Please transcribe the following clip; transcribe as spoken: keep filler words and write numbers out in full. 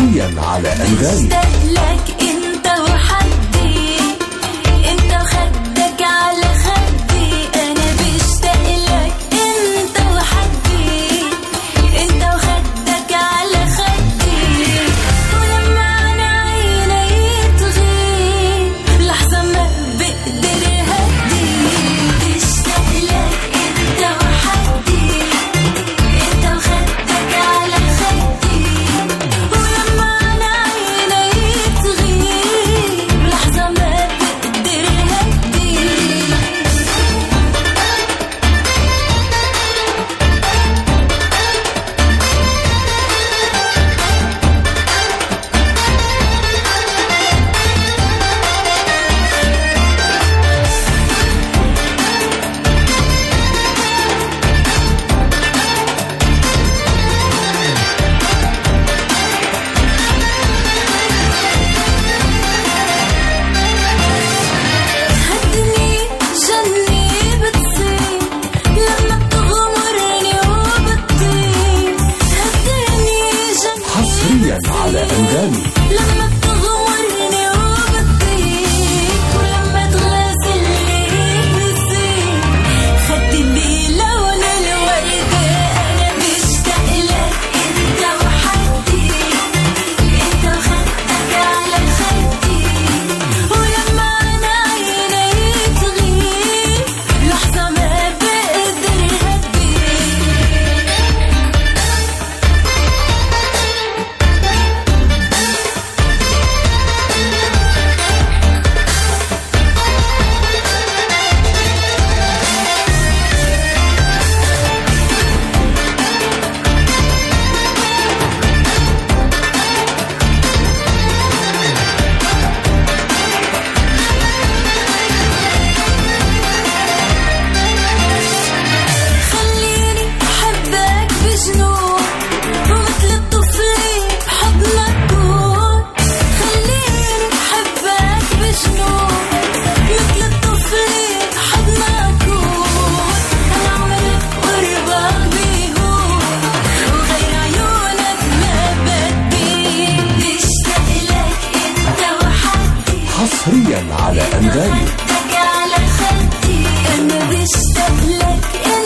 حصريا على أنغامي. بشتاق لك انت وحدي، انت وخدك على خدي، انا بشتاق لك انت وحدي، انت وخدك على خدي، ولما عن عيني تغيب لحظة ما بقدر هدي. بشتاق لك انت وحدي، انت وخدك على خدي، ولما عن عيني تغيب لحظة ما بقدر هدي. هدني جني بتصير لما بتغمرني وبتطير، هدني جني حصريا على أنغامي. لما بتغمرني وبتطير، ولما تغازلني بصير خدي بلون الوردة. أنا بشتاق لك انت وحدي، انت وخدك على خدي، ولما عن عيني تغيب لحظة ما بقدر هدي. خليني أحبك بجنون ومثل الطفل بحضنك كون، خليني أحبك بجنون مثل الطفل بحضنك كون. أنا عمرك قربك بيهون وغير عيونك ما بدي. بشتاق لك انت وحدي، حصريا على أنغامي. خدك على خدي، أنا بشتاق لك